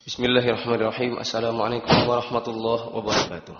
Bismillahirrahmanirrahim. Assalamualaikum warahmatullahi wabarakatuh.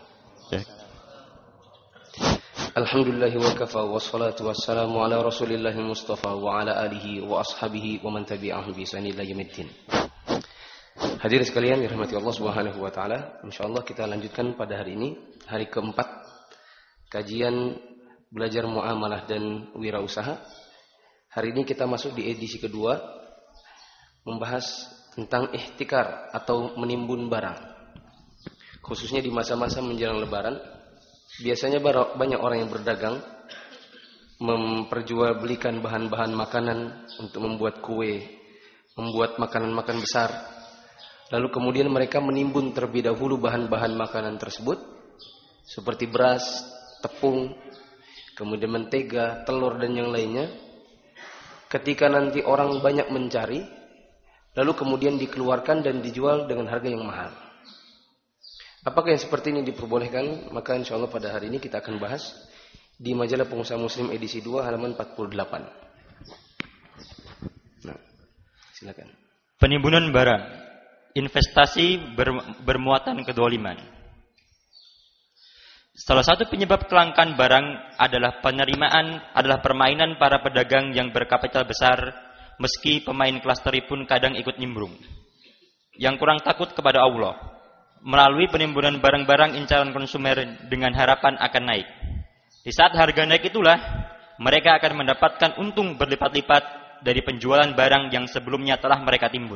Alhamdulillahi wa kafa wa salatu wassalamu ala rasulillahi mustafa wa ala alihi wa ashabihi wa man tabi'ahum bi ihsan ila yaumiddin. Hadirin sekalian dirahmati Allah Subhanahu wa taala, insyaallah kita lanjutkan pada hari ini, hari keempat kajian belajar muamalah dan wirausaha. Hari ini kita masuk di edisi kedua, membahas tentang ihtikar atau menimbun barang. Khususnya di masa-masa menjelang lebaran, biasanya banyak orang yang berdagang memperjualbelikan bahan-bahan makanan untuk membuat kue, membuat makanan-makanan besar. Lalu kemudian mereka menimbun terlebih dahulu bahan-bahan makanan tersebut seperti beras, tepung, kemudian mentega, telur dan yang lainnya. Ketika nanti orang banyak mencari, lalu kemudian dikeluarkan dan dijual dengan harga yang mahal. Apakah yang seperti ini diperbolehkan? Maka insya Allah pada hari ini kita akan bahas di majalah Pengusaha Muslim edisi 2 halaman 48. Nah, silakan. Penimbunan barang, investasi bermuatan kedoliman. Salah satu penyebab kelangkaan barang adalah permainan para pedagang yang berkapital besar, meski pemain klasteri pun kadang ikut nimbrung, yang kurang takut kepada Allah, melalui penimbunan barang-barang incaran konsumen dengan harapan akan naik. Di saat harga naik itulah, mereka akan mendapatkan untung berlipat-lipat dari penjualan barang yang sebelumnya telah mereka timbun.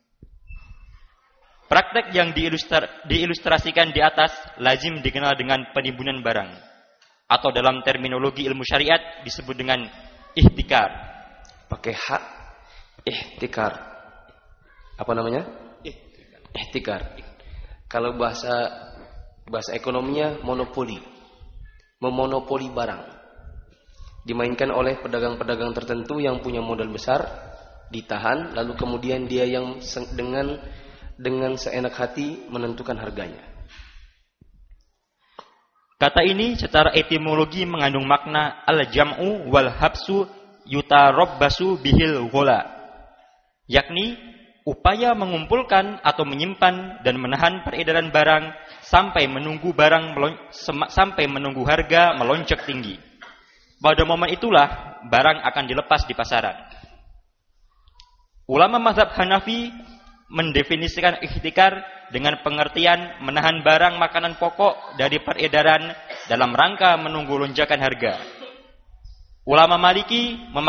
Praktek yang diilustrasikan di atas lazim dikenal dengan penimbunan barang, atau dalam terminologi ilmu syariat disebut dengan ihtikar. Pakai hak. Ihtikar. Apa namanya? Ihtikar. Kalau bahasa ekonominya monopoli. Memonopoli barang. Dimainkan oleh pedagang-pedagang tertentu yang punya modal besar, ditahan, lalu kemudian dia yang dengan seenak hati menentukan harganya. Kata ini secara etimologi mengandung makna al-jam'u wal habsu yutarabbasu bihil ghola, yakni upaya mengumpulkan atau menyimpan dan menahan peredaran barang sampai menunggu harga melonjak tinggi. Pada momen itulah barang akan dilepas di pasaran. Ulama mazhab Hanafi mendefinisikan ihtikar dengan pengertian menahan barang makanan pokok dari peredaran dalam rangka menunggu lonjakan harga. Ulama Maliki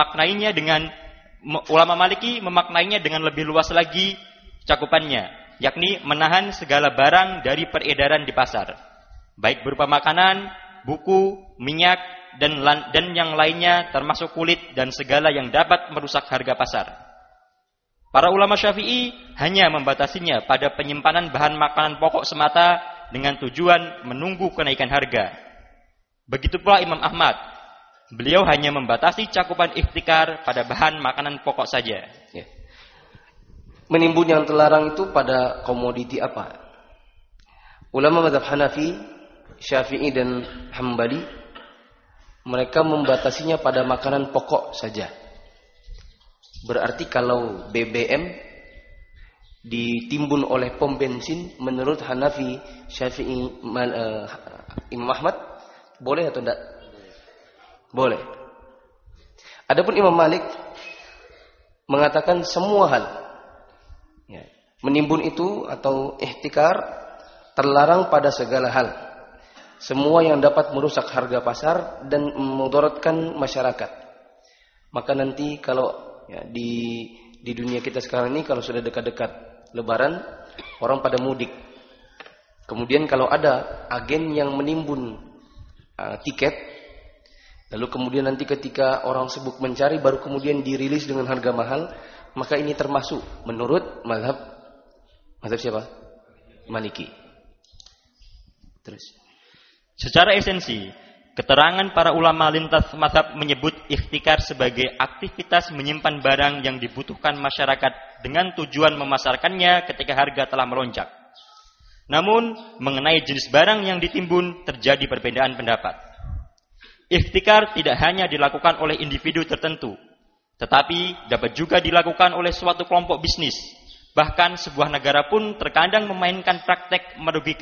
memaknainya dengan lebih luas lagi cakupannya, yakni menahan segala barang dari peredaran di pasar, baik berupa makanan, buku, minyak, dan yang lainnya termasuk kulit dan segala yang dapat merusak harga pasar. Para ulama Syafi'i hanya membatasinya pada penyimpanan bahan makanan pokok semata dengan tujuan menunggu kenaikan harga. Begitu pula Imam Ahmad. Beliau hanya membatasi cakupan ihtikar pada bahan makanan pokok saja. Ya. Menimbun yang terlarang itu pada komoditi apa? Ulama mazhab Hanafi, Syafi'i dan Hambali, mereka membatasinya pada makanan pokok saja. Berarti kalau BBM ditimbun oleh pom bensin, menurut Hanafi, Syafi'i, Imam Ahmad, boleh atau tidak? Boleh. Adapun Imam Malik mengatakan semua hal, ya, menimbun itu atau ihtikar terlarang pada segala hal. Semua yang dapat merusak harga pasar dan memudaratkan masyarakat. Maka nanti kalau ya, di dunia kita sekarang ini, kalau sudah dekat-dekat lebaran, orang pada mudik. Kemudian kalau ada agen yang menimbun tiket, lalu kemudian nanti ketika orang sibuk mencari baru kemudian dirilis dengan harga mahal, maka ini termasuk menurut mazhab siapa? Maliki. Terus. Secara esensi, keterangan para ulama lintas mazhab menyebut ihtikar sebagai aktivitas menyimpan barang yang dibutuhkan masyarakat dengan tujuan memasarkannya ketika harga telah melonjak. Namun, mengenai jenis barang yang ditimbun terjadi perbedaan pendapat. Ihtikar tidak hanya dilakukan oleh individu tertentu, tetapi dapat juga dilakukan oleh suatu kelompok bisnis, Bahkan sebuah negara pun terkadang memainkan praktek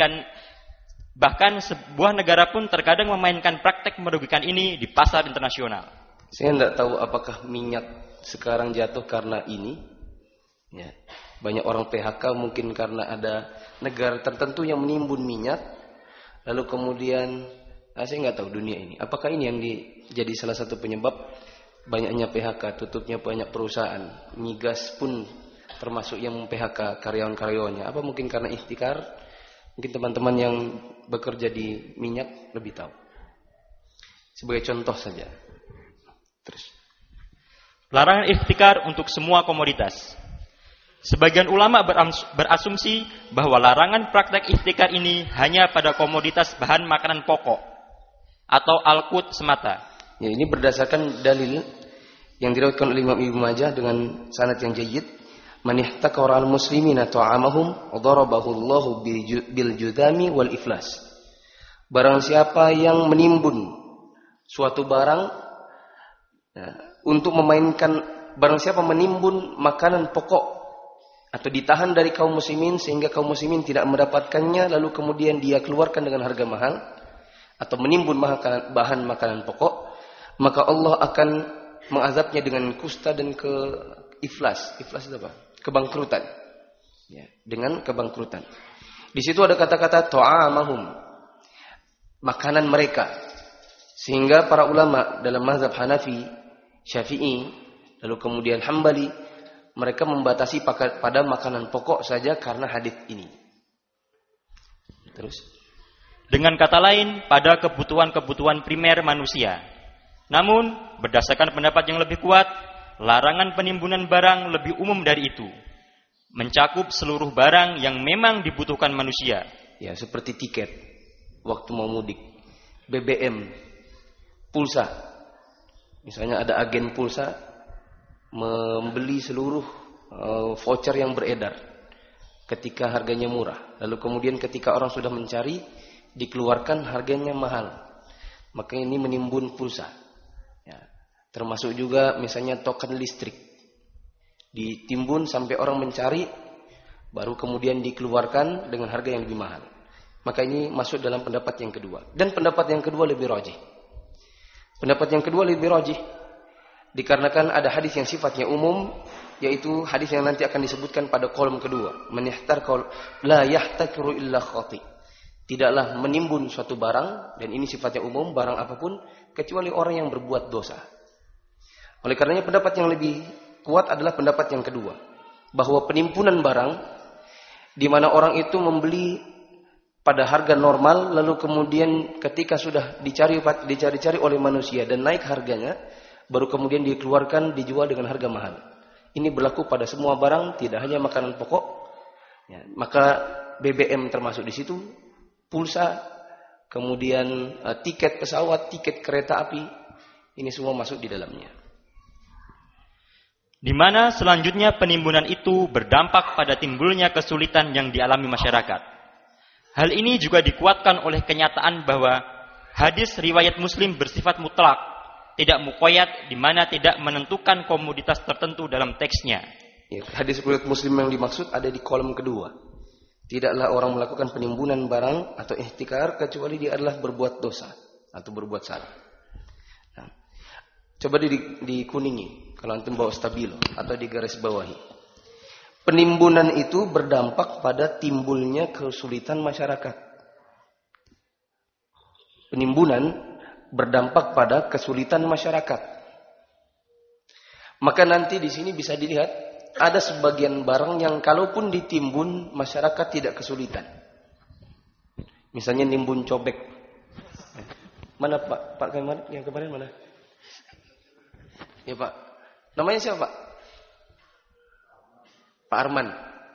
merugikan ini di pasar internasional. Saya tidak tahu apakah minyak sekarang jatuh karena ini. Ya. Banyak orang PHK mungkin karena ada negara tertentu yang menimbun minyak. Lalu kemudian, saya nggak tahu dunia ini. Apakah ini yang jadi salah satu penyebab banyaknya PHK, tutupnya banyak perusahaan. Migas pun termasuk yang PHK karyawan-karyawannya. Apa mungkin karena ihtikar? Mungkin teman-teman yang bekerja di minyak lebih tahu. Sebagai contoh saja. Terus. Larangan ihtikar untuk semua komoditas. Sebagian ulama berasumsi bahwa larangan praktek ihtikar ini hanya pada komoditas bahan makanan pokok atau al-qut semata. Ya, ini berdasarkan dalil yang diriwayatkan oleh Imam Ibnu Majah dengan sanad yang jayyid. Man ihtakara al-muslimina ta'amahum darabahu Allahu bil judami wal iflas. Barang siapa yang menimbun suatu barang untuk memainkan, barang siapa menimbun makanan pokok atau ditahan dari kaum muslimin sehingga kaum muslimin tidak mendapatkannya, lalu kemudian dia keluarkan dengan harga mahal atau menimbun bahan makanan pokok, maka Allah akan mengazabnya dengan kusta dan iflas. Iflas itu apa? Kebangkrutan. Ya, dengan kebangkrutan. Di situ ada kata-kata ta'amahum, makanan mereka. Sehingga para ulama dalam mazhab Hanafi, Syafi'i, lalu kemudian Hambali, mereka membatasi pada makanan pokok saja karena hadis ini. Terus. Dengan kata lain, pada kebutuhan-kebutuhan primer manusia. Namun, berdasarkan pendapat yang lebih kuat, larangan penimbunan barang lebih umum dari itu. Mencakup seluruh barang yang memang dibutuhkan manusia. Ya, seperti tiket waktu mau mudik, BBM, pulsa. Misalnya ada agen pulsa membeli seluruh voucher yang beredar ketika harganya murah. Lalu kemudian ketika orang sudah mencari, dikeluarkan harganya mahal. Maka ini menimbun pulsa. Ya. Termasuk juga misalnya token listrik. Ditimbun sampai orang mencari, baru kemudian dikeluarkan dengan harga yang lebih mahal. Maka ini masuk dalam pendapat yang kedua. Dan pendapat yang kedua lebih rajih. Pendapat yang kedua lebih rajih. Dikarenakan ada hadis yang sifatnya umum, yaitu hadis yang nanti akan disebutkan pada kolom kedua. La yahtakiru illa khati. Tidaklah menimbun suatu barang, dan ini sifatnya umum, barang apapun, kecuali orang yang berbuat dosa. Oleh karenanya pendapat yang lebih kuat adalah pendapat yang kedua. Bahwa penimbunan barang, di mana orang itu membeli pada harga normal, lalu kemudian ketika sudah dicari-cari oleh manusia dan naik harganya, baru kemudian dikeluarkan, dijual dengan harga mahal. Ini berlaku pada semua barang, tidak hanya makanan pokok. Ya, maka BBM termasuk di situ, pulsa, kemudian tiket pesawat, tiket kereta api, ini semua masuk di dalamnya. Di mana selanjutnya penimbunan itu berdampak pada timbulnya kesulitan yang dialami masyarakat. Hal ini juga dikuatkan oleh kenyataan bahwa hadis riwayat Muslim bersifat mutlak, tidak muqayyad, di mana tidak menentukan komoditas tertentu dalam teksnya. Ya, hadis riwayat Muslim yang dimaksud ada di kolom kedua. Tidaklah orang melakukan penimbunan barang atau ihtikar kecuali dia adalah berbuat dosa atau berbuat salah. Nah, coba dikuningi kalau antum bawa stabilo atau di garis bawahi. Penimbunan itu berdampak pada timbulnya kesulitan masyarakat. Penimbunan berdampak pada kesulitan masyarakat. Maka nanti di sini bisa dilihat ada sebagian barang yang kalaupun ditimbun masyarakat tidak kesulitan. Misalnya nimbun cobek. Mana Pak? Pak yang kemarin mana? Ya Pak. Namanya siapa Pak? Pak Arman.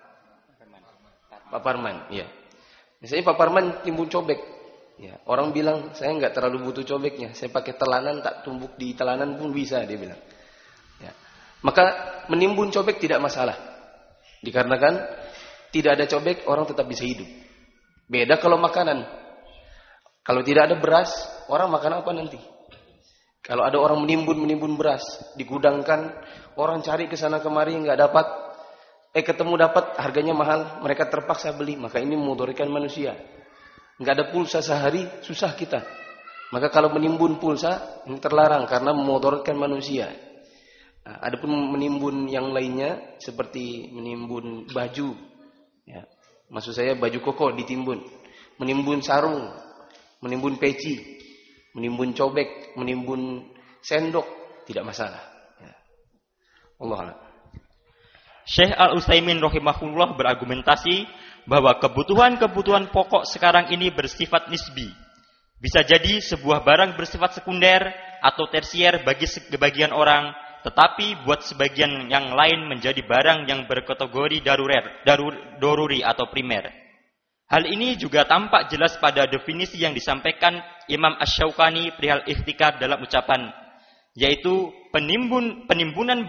Pak Parman, ya. Misalnya Pak Parman timbun cobek. Ya, orang bilang saya nggak terlalu butuh cobeknya, saya pakai telanan, tak tumbuk di telanan pun bisa, dia bilang. Ya. Maka menimbun cobek tidak masalah, dikarenakan tidak ada cobek orang tetap bisa hidup. Beda kalau makanan, kalau tidak ada beras orang makan apa nanti? Kalau ada orang menimbun beras, digudangkan, orang cari ke sana kemari nggak dapat, ketemu dapat harganya mahal, mereka terpaksa beli, maka ini memudaratkan manusia. Enggak ada pulsa sehari, susah kita. Maka kalau menimbun pulsa ini terlarang karena memudaratkan manusia. Nah, adapun menimbun yang lainnya seperti menimbun baju, ya. Maksud saya baju koko ditimbun, menimbun sarung, menimbun peci, menimbun cobek, menimbun sendok, tidak masalah. Ya. Allah a'lam. Syekh Al-Utsaimin rahimahullah berargumentasi bahwa kebutuhan-kebutuhan pokok sekarang ini bersifat nisbi. Bisa jadi sebuah barang bersifat sekunder atau tersier bagi sebagian orang, tetapi buat sebagian yang lain menjadi barang yang berkategori daruri atau primer. Hal ini juga tampak jelas pada definisi yang disampaikan Imam Asy-Syaukani perihal ihtikar dalam ucapan, yaitu penimbunan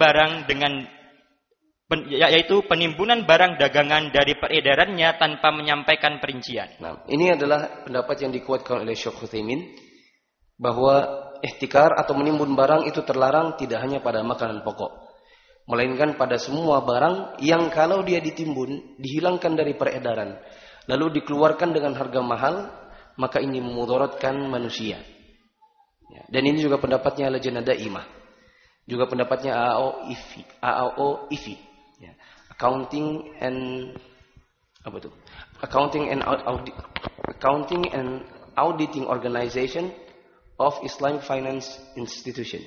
barang dagangan dari peredarannya tanpa menyampaikan perincian. Nah, ini adalah pendapat yang dikuatkan oleh Syekh Utsaimin bahwa ihtikar atau menimbun barang itu terlarang tidak hanya pada makanan pokok, melainkan pada semua barang yang kalau dia ditimbun, dihilangkan dari peredaran, lalu dikeluarkan dengan harga mahal, maka ini memudaratkan manusia. Ya, dan ini juga pendapatnya Lajnah Daimah, juga pendapatnya AAO IFI, ya, Accounting and Auditing Organization of Islamic Finance Institution.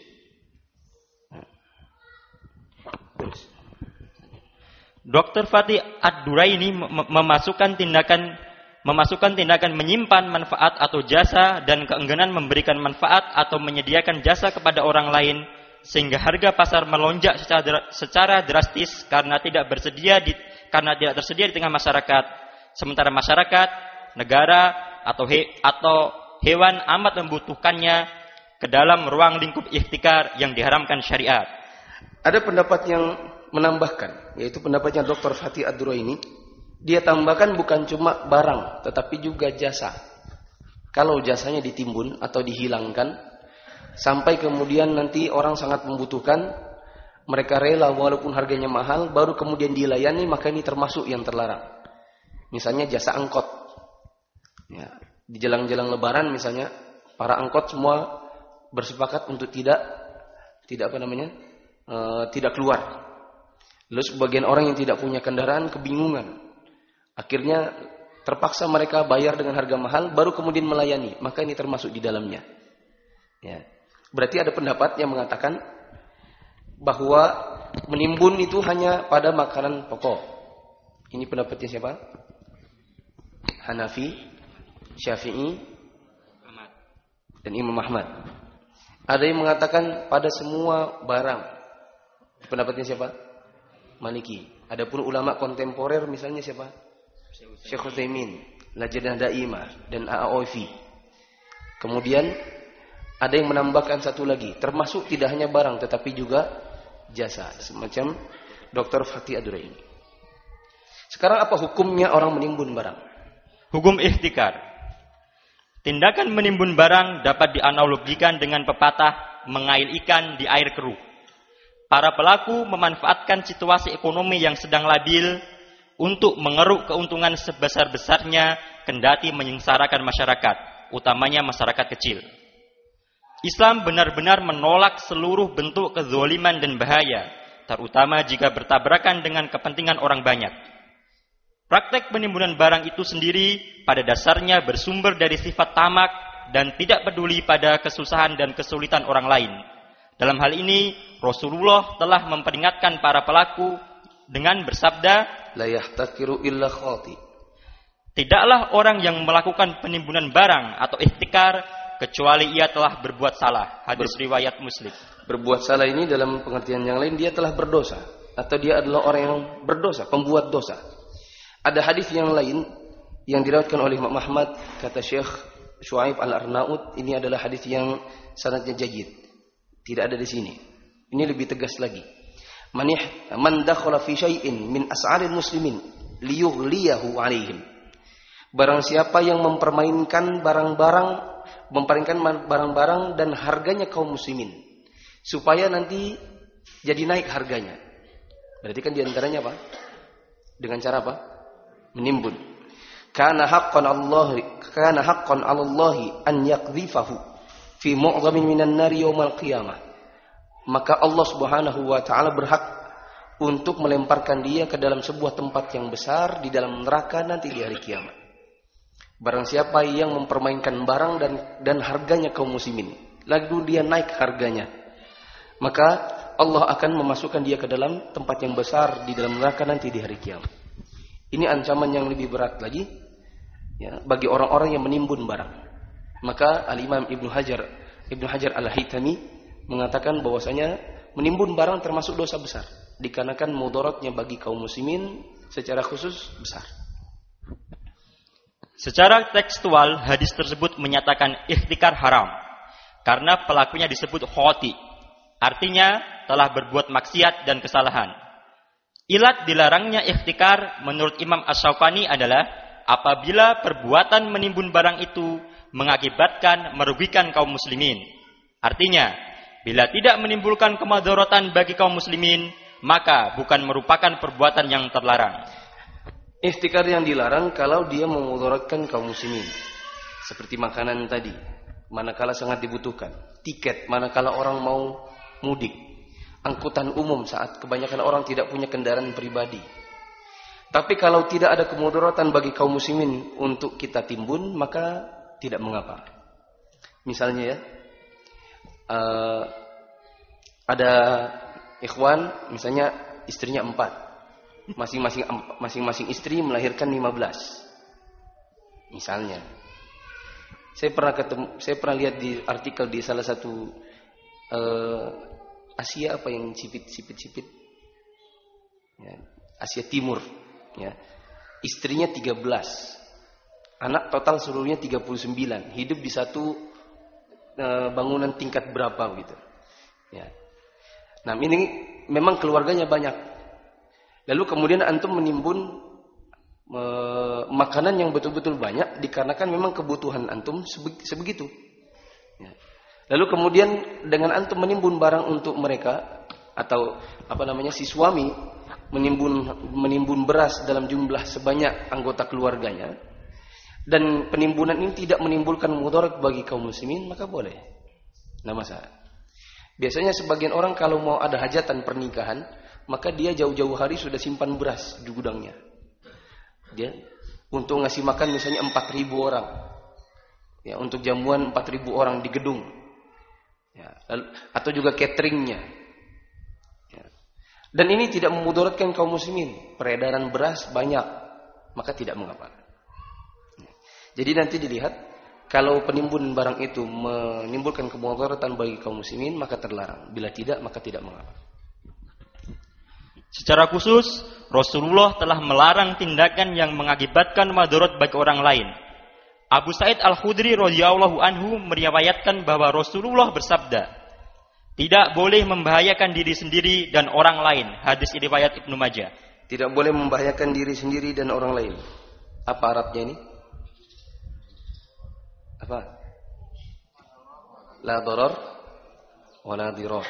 Dr. Fatih Ad-Duraini memasukkan tindakan menyimpan manfaat atau jasa dan keengganan memberikan manfaat atau menyediakan jasa kepada orang lain sehingga harga pasar melonjak secara drastis karena tidak tersedia di tengah masyarakat, sementara masyarakat, negara atau hewan amat membutuhkannya ke dalam ruang lingkup ihtikar yang diharamkan syariat. Ada pendapat yang menambahkan, yaitu pendapatnya Dr. Fatih Ad-Duraini. Dia tambahkan bukan cuma barang, tetapi juga jasa. Kalau jasanya ditimbun atau dihilangkan, sampai kemudian nanti orang sangat membutuhkan, mereka rela walaupun harganya mahal, baru kemudian dilayani, maka ini termasuk yang terlarang. Misalnya jasa angkot. Ya. Di jelang-jelang lebaran misalnya, para angkot semua bersepakat untuk tidak keluar. Lalu sebagian orang yang tidak punya kendaraan kebingungan. Akhirnya terpaksa mereka bayar dengan harga mahal, baru kemudian melayani. Maka ini termasuk di dalamnya. Ya. Berarti ada pendapat yang mengatakan bahwa menimbun itu hanya pada makanan pokok. Ini pendapatnya siapa? Hanafi, Syafi'i, dan Imam Ahmad. Ada yang mengatakan pada semua barang. Pendapatnya siapa? Maliki. Adapun ulama kontemporer misalnya siapa? Syekh Utsaimin, Lajnah Daimah, dan AAOIFI. Kemudian ada yang menambahkan satu lagi, termasuk tidak hanya barang tetapi juga jasa, semacam Dr. Fatih Ad-Duraini. Sekarang apa hukumnya orang menimbun barang? Hukum ihtikar. Tindakan menimbun barang dapat dianalogikan dengan pepatah mengail ikan di air keruh. Para pelaku memanfaatkan situasi ekonomi yang sedang labil untuk mengeruk keuntungan sebesar-besarnya kendati menyengsarakan masyarakat, utamanya masyarakat kecil. Islam benar-benar menolak seluruh bentuk kezaliman dan bahaya, terutama jika bertabrakan dengan kepentingan orang banyak. Praktek penimbunan barang itu sendiri pada dasarnya bersumber dari sifat tamak dan tidak peduli pada kesusahan dan kesulitan orang lain. Dalam hal ini, Rasulullah telah memperingatkan para pelaku dengan bersabda, La yahtakiru illa khati. Tidaklah orang yang melakukan penimbunan barang atau ihtikar kecuali ia telah berbuat salah. Hadis riwayat Muslim. Berbuat salah ini dalam pengertian yang lain dia telah berdosa, atau dia adalah orang yang berdosa, pembuat dosa. Ada hadis yang lain yang diriwayatkan oleh Imam Ahmad, kata Syekh Syuaib Al-Arnaud, ini adalah hadis yang sanadnya jayyid. Tidak ada di sini. Ini lebih tegas lagi. Man dakhala fi syai'in min as'aril muslimin liyughliyahu 'alaihim. Barang siapa yang mempermainkan barang-barang dan harganya kaum muslimin supaya nanti jadi naik harganya. Berarti kan diantaranya apa? Dengan cara apa? Menimbun. Kana haqqan 'ala Allah an yaqdhifahu fi mu'dhamin minan nar yaumal qiyamah. Maka Allah Subhanahu wa taala berhak untuk melemparkan dia ke dalam sebuah tempat yang besar di dalam neraka nanti di hari kiamat. Barang siapa yang mempermainkan barang dan harganya kaum muslimin, lalu dia naik harganya, maka Allah akan memasukkan dia ke dalam tempat yang besar di dalam neraka nanti di hari kiamat. Ini ancaman yang lebih berat lagi, ya, bagi orang-orang yang menimbun barang. Maka Al-Imam Ibnu Hajar Al-Haytami mengatakan bahwasanya menimbun barang termasuk dosa besar, dikarenakan mudaratnya bagi kaum muslimin secara khusus besar. Secara tekstual, hadis tersebut menyatakan ihtikar haram karena pelakunya disebut khoti, artinya telah berbuat maksiat dan kesalahan. Ilat dilarangnya ihtikar menurut Imam Asy-Syaukani adalah apabila perbuatan menimbun barang itu mengakibatkan merugikan kaum muslimin. Artinya, bila tidak menimbulkan kemadharatan bagi kaum muslimin, maka bukan merupakan perbuatan yang terlarang. Ihtikar yang dilarang kalau dia memudaratkan kaum muslimin. Seperti makanan tadi, manakala sangat dibutuhkan. Tiket, manakala orang mau mudik. Angkutan umum saat kebanyakan orang tidak punya kendaraan pribadi. Tapi kalau tidak ada kemudaratan bagi kaum muslimin untuk kita timbun, maka tidak mengapa. Misalnya ya, ada ikhwan, misalnya istrinya 4. Masing-masing istri melahirkan 15. Misalnya. Saya pernah lihat di artikel di salah satu Asia apa yang sipit-sipit. Ya, Asia Timur, ya. Istrinya 13. Anak total seluruhnya 39. Hidup di satu bangunan tingkat berapa gitu. Ya. Nah, ini memang keluarganya banyak. Lalu kemudian antum menimbun makanan yang betul-betul banyak dikarenakan memang kebutuhan antum sebegitu. Ya. Lalu kemudian dengan antum menimbun barang untuk mereka atau si suami menimbun beras dalam jumlah sebanyak anggota keluarganya dan penimbunan ini tidak menimbulkan mudarat bagi kaum muslimin, maka boleh. Nah, masalah. Biasanya sebagian orang kalau mau ada hajatan pernikahan, maka dia jauh-jauh hari sudah simpan beras di gudangnya. Dia untuk ngasih makan misalnya 4.000 orang. Ya, untuk jamuan 4.000 orang di gedung. Ya, atau juga cateringnya. Ya. Dan ini tidak memudaratkan kaum muslimin. Peredaran beras banyak, maka tidak mengapa. Ya. Jadi nanti dilihat kalau penimbun barang itu menimbulkan kemudaratan bagi kaum muslimin, maka terlarang. Bila tidak, maka tidak mengapa. Secara khusus, Rasulullah telah melarang tindakan yang mengakibatkan madarat bagi orang lain. Abu Sa'id Al-Khudri radhiyallahu anhu meriwayatkan bahwa Rasulullah bersabda, tidak boleh membahayakan diri sendiri dan orang lain. Hadis riwayat Ibnu Majah. Tidak boleh membahayakan diri sendiri dan orang lain. Apa Arabnya ini? Apa? La darar wa la dirar.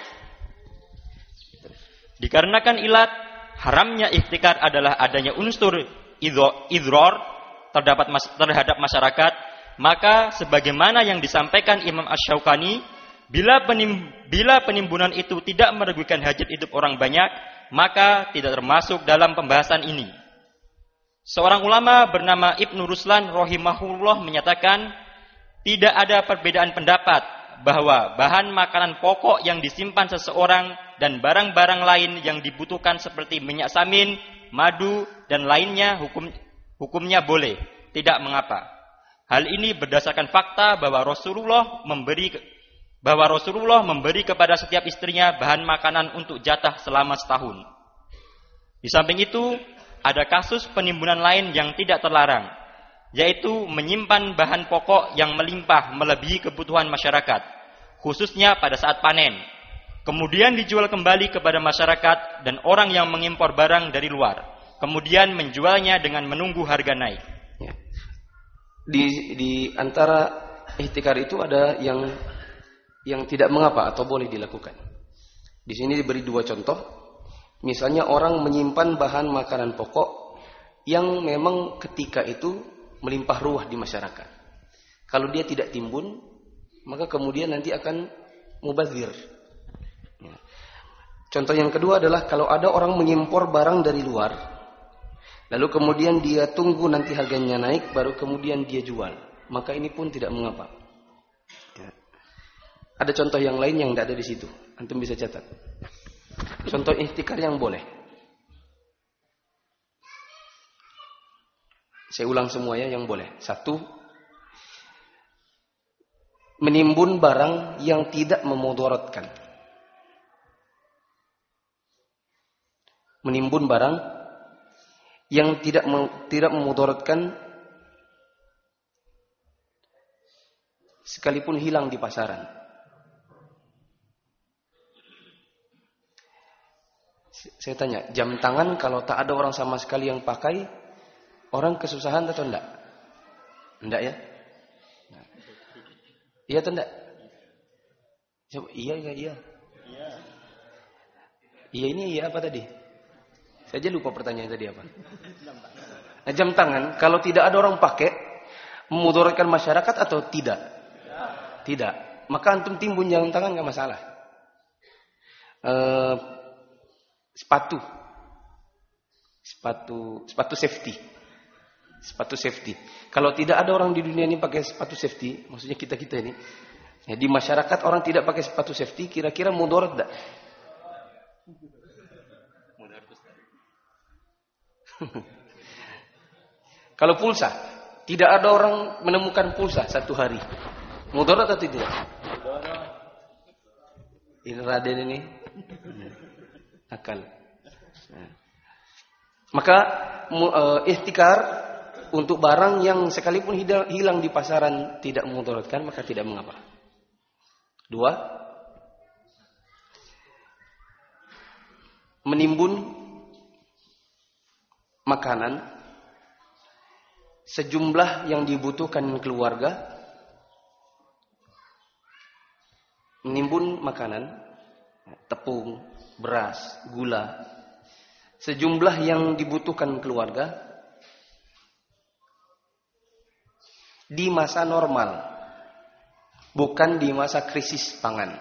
Dikarenakan ilat haramnya ihtikar adalah adanya unsur idror terhadap masyarakat, maka sebagaimana yang disampaikan Imam Asy-Syaukani, bila penimbunan itu tidak merugikan hajat hidup orang banyak, maka tidak termasuk dalam pembahasan ini. Seorang ulama bernama Ibnu Ruslan rahimahullah menyatakan, tidak ada perbedaan pendapat bahwa bahan makanan pokok yang disimpan seseorang dan barang-barang lain yang dibutuhkan seperti minyak samin, madu, dan lainnya hukumnya boleh, tidak mengapa. Hal ini berdasarkan fakta bahwa Rasulullah memberi kepada setiap istrinya bahan makanan untuk jatah selama setahun. Di samping itu, ada kasus penimbunan lain yang tidak terlarang, yaitu menyimpan bahan pokok yang melimpah melebihi kebutuhan masyarakat, khususnya pada saat panen. Kemudian dijual kembali kepada masyarakat dan orang yang mengimpor barang dari luar. Kemudian menjualnya dengan menunggu harga naik. Ya. Di antara ihtikar itu ada yang tidak mengapa atau boleh dilakukan. Di sini diberi 2 contoh. Misalnya orang menyimpan bahan makanan pokok yang memang ketika itu melimpah ruah di masyarakat. Kalau dia tidak timbun, maka kemudian nanti akan mubazir. Ya. Contoh yang kedua adalah kalau ada orang mengimpor barang dari luar, lalu kemudian dia tunggu nanti harganya naik, baru kemudian dia jual. Maka ini pun tidak mengapa. Ya. Ada contoh yang lain yang tidak ada di situ. Antum bisa catat. Contoh ihtikar yang boleh. Saya ulang semuanya yang boleh. 1. Menimbun barang yang tidak memudaratkan. Menimbun barang yang tidak memudaratkan sekalipun hilang di pasaran. Saya tanya, jam tangan kalau tak ada orang sama sekali yang pakai, orang kesusahan atau enggak? Enggak ya? Iya atau enggak? Coba, iya. Iya ini iya apa tadi? Saya aja lupa pertanyaan tadi apa. Nah, jam tangan kalau tidak ada orang pakai, memudaratkan masyarakat atau tidak? Tidak. Maka antum timbun jam tangan enggak masalah. Sepatu safety. Sepatu safety. Kalau tidak ada orang di dunia ini pakai sepatu safety, maksudnya kita ini, ya, di masyarakat orang tidak pakai sepatu safety, kira-kira mudarat enggak? Kalau pulsa, tidak ada orang menemukan pulsa satu hari, mudarat atau tidak? Ini Raden ini akal. Maka ihtikar untuk barang yang sekalipun hilang di pasaran tidak memudaratkan, maka tidak mengapa. 2. Menimbun makanan sejumlah yang dibutuhkan keluarga. Menimbun makanan, tepung, beras, gula, sejumlah yang dibutuhkan keluarga di masa normal, bukan di masa krisis pangan.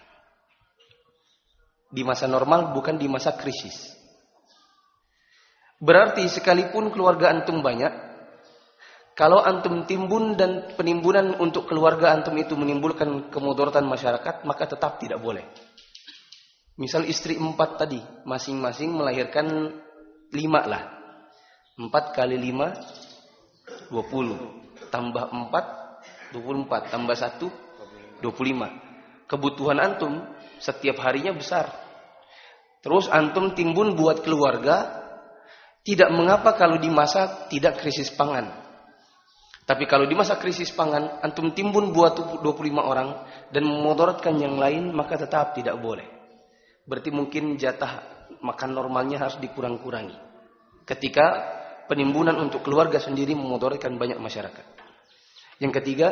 Di masa normal, bukan di masa krisis. Berarti sekalipun keluarga antum banyak, kalau antum timbun dan penimbunan untuk keluarga antum itu menimbulkan kemudaratan masyarakat, maka tetap tidak boleh. Misal istri 4 tadi, masing-masing melahirkan 5 lah. 4 kali 5, 20. Tambah 4, 24. Tambah 1, 25. Kebutuhan antum setiap harinya besar. Terus antum timbun buat keluarga, tidak mengapa kalau di masa tidak krisis pangan. Tapi kalau di masa krisis pangan, antum timbun buat 25 orang dan memudaratkan yang lain, maka tetap tidak boleh. Berarti mungkin jatah makan normalnya harus dikurang-kurangi. Ketika penimbunan untuk keluarga sendiri memudaratkan banyak masyarakat. Yang ketiga,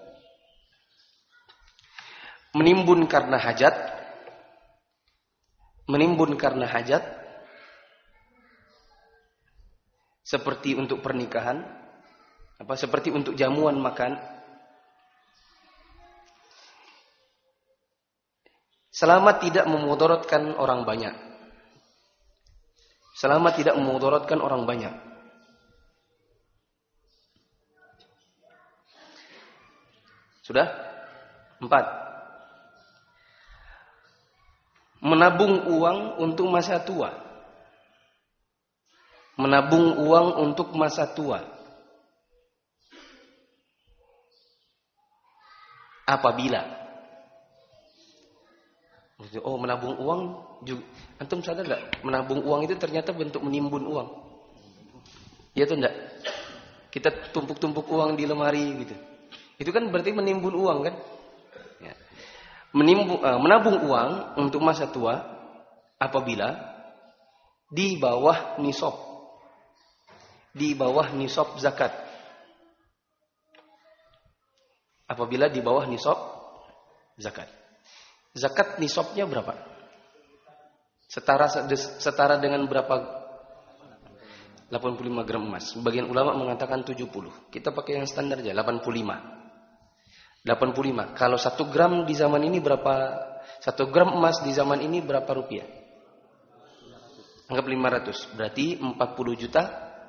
menimbun karena hajat. Menimbun karena hajat, seperti untuk pernikahan, seperti untuk jamuan makan. Selama tidak memudaratkan orang banyak. Selama tidak memudaratkan orang banyak. Sudah? 4. Menabung uang untuk masa tua. Menabung uang untuk masa tua. Apabila menabung uang juga, antum sadar enggak? Menabung uang itu ternyata bentuk menimbun uang. Iya tuh enggak? Kita tumpuk-tumpuk uang di lemari gitu. Itu kan berarti menimbun uang kan? Ya. Menabung uang untuk masa tua apabila di bawah nisab. Di bawah nisab zakat. Apabila di bawah nisab zakat. Zakat nisabnya berapa? Setara dengan berapa? 85 gram emas. Sebagian ulama mengatakan 70. Kita pakai yang standar aja, 85. 85. Kalau 1 gram di zaman ini berapa? 1 gram emas di zaman ini berapa rupiah? Anggap 500. Berarti 40 juta.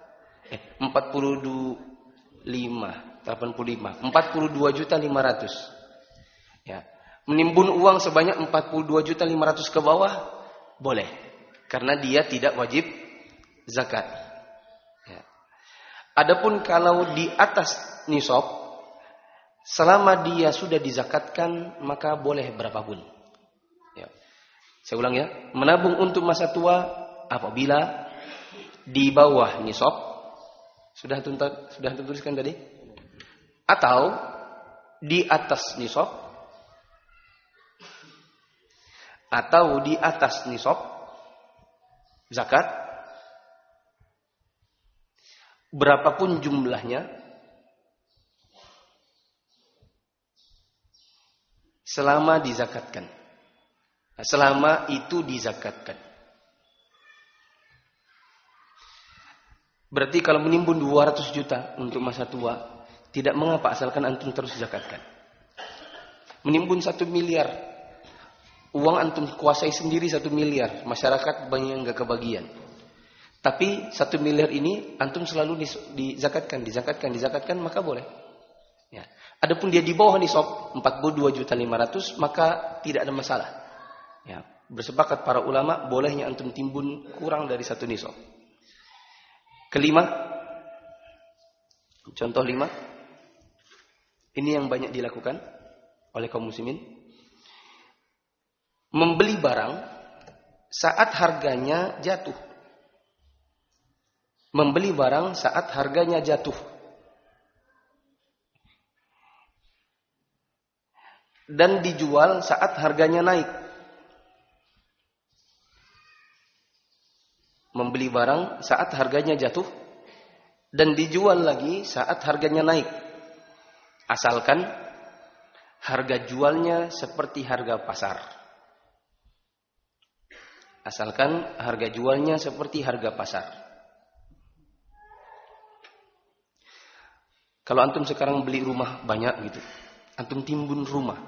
42 juta 500. Ya. Menimbun uang sebanyak 42 juta 500 ke bawah boleh. Karena dia tidak wajib zakat. Ya. Adapun kalau di atas nisab, selama dia sudah dizakatkan, maka boleh berapapun. Ya. Saya ulang ya. Menabung untuk masa tua apabila di bawah nisab, sudah tuliskan tadi? Atau di atas nisab, atau di atas nisab zakat, berapapun jumlahnya, selama dizakatkan, selama itu dizakatkan. Berarti kalau menimbun 200 juta untuk masa tua, tidak mengapa asalkan antum terus zakatkan. Menimbun 1 miliar, uang antum kuasai sendiri 1 miliar, masyarakat banyak yang gak kebagian. Tapi 1 miliar ini antum selalu dizakatkan, maka boleh. Ya. Adapun dia di bawah nisab 42.500.000, maka tidak ada masalah. Ya. Bersepakat para ulama bolehnya antum timbun kurang dari 1 nisab. Kelima, contoh 5, ini yang banyak dilakukan oleh kaum muslimin. Membeli barang saat harganya jatuh. Membeli barang saat harganya jatuh. Dan dijual saat harganya naik. Membeli barang saat harganya jatuh dan dijual lagi saat harganya naik. Asalkan harga jualnya seperti harga pasar. Asalkan harga jualnya seperti harga pasar. Kalau antum sekarang beli rumah banyak gitu, antum timbun rumah.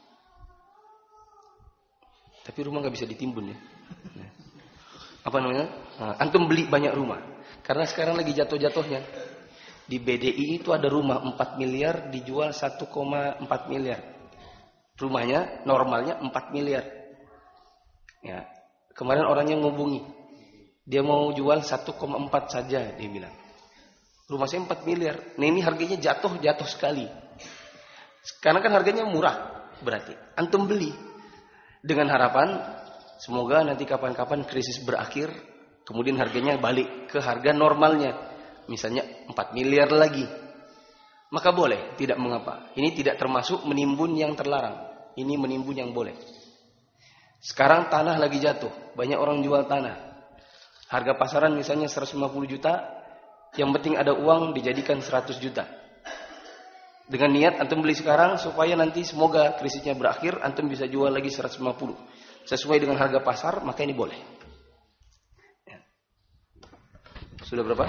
Tapi rumah nggak bisa ditimbun ya. Apa namanya? Nah, antum beli banyak rumah. Karena sekarang lagi jatuh-jatuhnya. Di BDI itu ada rumah 4 miliar dijual 1,4 miliar. Rumahnya normalnya 4 miliar. Ya. Kemarin orangnya ngubungi. Dia mau jual 1,4 saja, dia bilang. Rumah saya 4 miliar. Nah, ini harganya jatuh sekali. Karena kan harganya murah berarti. Antum beli dengan harapan semoga nanti kapan-kapan krisis berakhir, kemudian harganya balik ke harga normalnya. Misalnya 4 miliar lagi. Maka boleh, tidak mengapa. Ini tidak termasuk menimbun yang terlarang. Ini menimbun yang boleh. Sekarang tanah lagi jatuh. Banyak orang jual tanah. Harga pasaran misalnya 150 juta. Yang penting ada uang dijadikan 100 juta. Dengan niat antum beli sekarang supaya nanti semoga krisisnya berakhir, antum bisa jual lagi 150. Sesuai dengan harga pasar, maka ini boleh. Ya. Sudah berapa?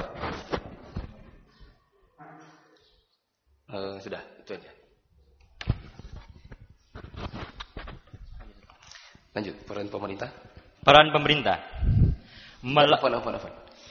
Sudah, itu aja. Lanjut, peran pemerintah. Peran pemerintah. Apa?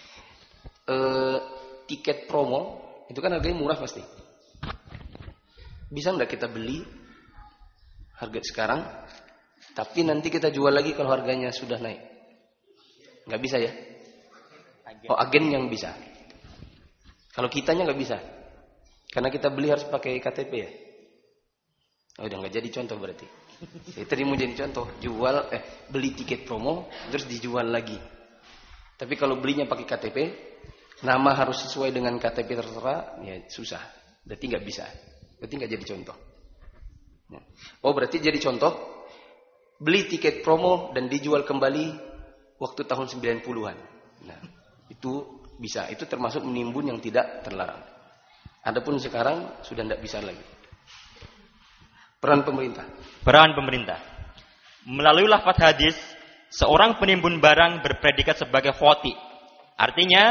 Tiket promo itu kan harganya murah pasti. Bisa nggak kita beli harga sekarang? Tapi nanti kita jual lagi kalau harganya sudah naik. Nggak bisa ya? Oh, agen yang bisa. Kalau kitanya nggak bisa. Karena kita beli harus pakai KTP ya. Oh, udah nggak jadi contoh berarti. Tadi mau jadi contoh. Beli tiket promo terus dijual lagi. Tapi kalau belinya pakai KTP, nama harus sesuai dengan KTP tertera, ya susah. Berarti nggak bisa. Berarti nggak jadi contoh. Oh, berarti jadi contoh. Beli tiket promo dan dijual kembali waktu tahun 90-an. Nah, itu bisa. Itu termasuk menimbun yang tidak terlarang. Adapun sekarang sudah tidak bisa lagi. Peran pemerintah. Peran pemerintah. Melalui lafaz hadis, seorang penimbun barang berpredikat sebagai khoti. Artinya,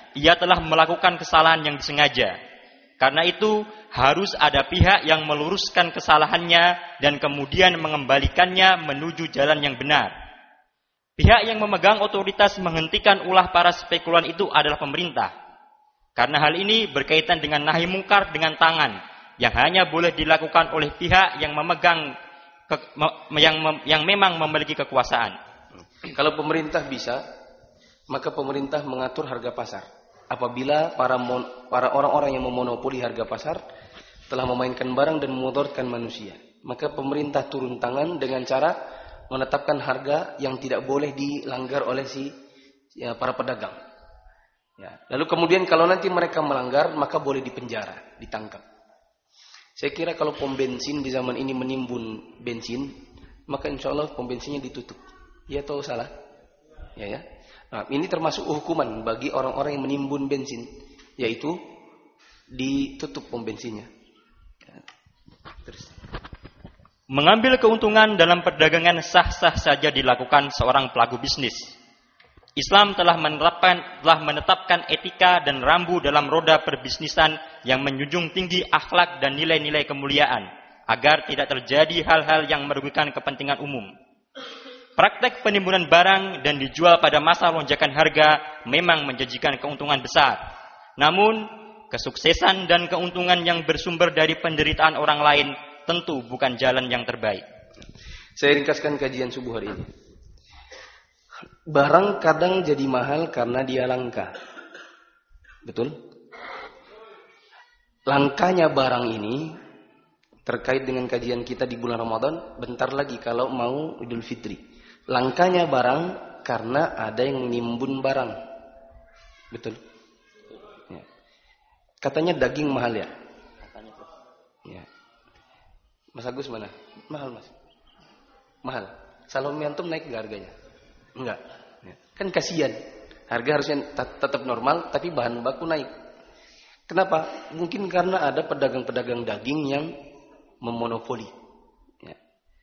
ia telah melakukan kesalahan yang disengaja. Karena itu harus ada pihak yang meluruskan kesalahannya dan kemudian mengembalikannya menuju jalan yang benar. Pihak yang memegang otoritas menghentikan ulah para spekulan itu adalah pemerintah. Karena hal ini berkaitan dengan nahi mungkar dengan tangan yang hanya boleh dilakukan oleh pihak yang memegang yang memang memiliki kekuasaan. Kalau pemerintah bisa, maka pemerintah mengatur harga pasar. Apabila para orang-orang yang memonopoli harga pasar telah memainkan barang dan memudaratkan manusia, maka pemerintah turun tangan dengan cara menetapkan harga yang tidak boleh dilanggar oleh para pedagang. Ya. Lalu kemudian kalau nanti mereka melanggar, maka boleh dipenjara, ditangkap. Saya kira kalau pom bensin di zaman ini menimbun bensin, maka insya Allah pom bensinnya ditutup. Ya atau salah? Ya. Nah, ini termasuk hukuman bagi orang-orang yang menimbun bensin, yaitu ditutup pom bensinnya. Terus. Mengambil keuntungan dalam perdagangan sah-sah saja dilakukan seorang pelaku bisnis. Islam telah menetapkan etika dan rambu dalam roda perbisnisan yang menjunjung tinggi akhlak dan nilai-nilai kemuliaan, agar tidak terjadi hal-hal yang merugikan kepentingan umum. Praktek penimbunan barang dan dijual pada masa lonjakan harga memang menjanjikan keuntungan besar. Namun, kesuksesan dan keuntungan yang bersumber dari penderitaan orang lain tentu bukan jalan yang terbaik. Saya ringkaskan kajian subuh hari ini. Barang kadang jadi mahal karena dia langka. Betul? Langkanya barang ini terkait dengan kajian kita di bulan Ramadan bentar lagi kalau mau Idul Fitri. Langkanya barang karena ada yang nimbun barang. Betul? Ya. Katanya daging mahal ya? Ya. Mas Agus mana? Mahal mas. Mahal. Salome antum naik nggak harganya? Enggak. Ya. Kan kasihan. Harga harusnya tetap normal, tapi bahan baku naik. Kenapa? Mungkin karena ada pedagang-pedagang daging yang memonopoli. Ya.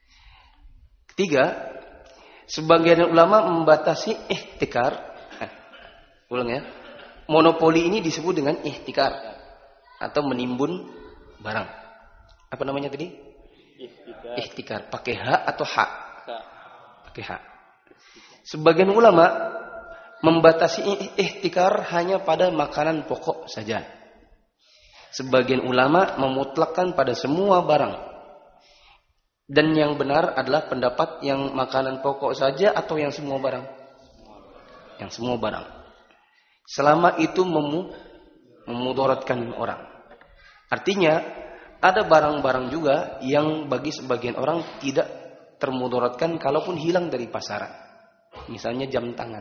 Ketiga, sebagian ulama membatasi ihtikar. Ulang ya. Monopoli ini disebut dengan ihtikar atau menimbun barang. Apa namanya tadi? Ihtikar. Pakai H atau H? Pakai H. Sebagian ulama membatasi ihtikar hanya pada makanan pokok saja. Sebagian ulama memutlakkan pada semua barang. Dan yang benar adalah pendapat yang makanan pokok saja atau yang semua barang? Yang semua barang. Selama itu memudaratkan orang. Artinya ada barang-barang juga yang bagi sebagian orang tidak termudaratkan kalaupun hilang dari pasaran. Misalnya jam tangan.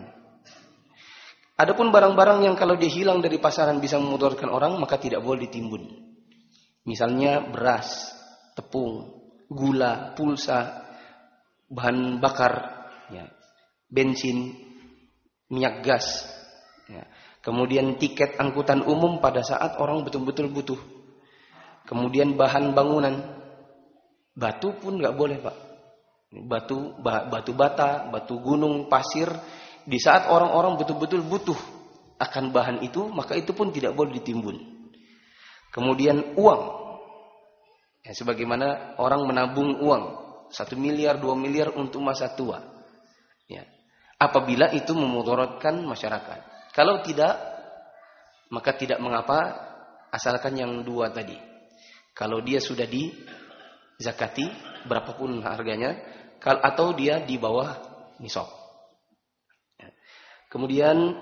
Adapun barang-barang yang kalau dia hilang dari pasaran bisa memudaratkan orang, maka tidak boleh ditimbun. Misalnya beras, tepung, gula, pulsa, bahan bakar, ya, bensin, minyak gas, ya. Kemudian tiket angkutan umum pada saat orang betul-betul butuh. Kemudian bahan bangunan, batu pun nggak boleh pak. Batu bata, batu gunung, pasir. Di saat orang-orang betul-betul butuh akan bahan itu, maka itu pun tidak boleh ditimbun. Kemudian uang. Ya, sebagaimana orang menabung uang 1 miliar, 2 miliar untuk masa tua. Ya. Apabila itu memudaratkan masyarakat. Kalau tidak, maka tidak mengapa, asalkan yang dua tadi. Kalau dia sudah dizakati, berapapun harganya, atau dia di bawah nisab. Ya. Kemudian,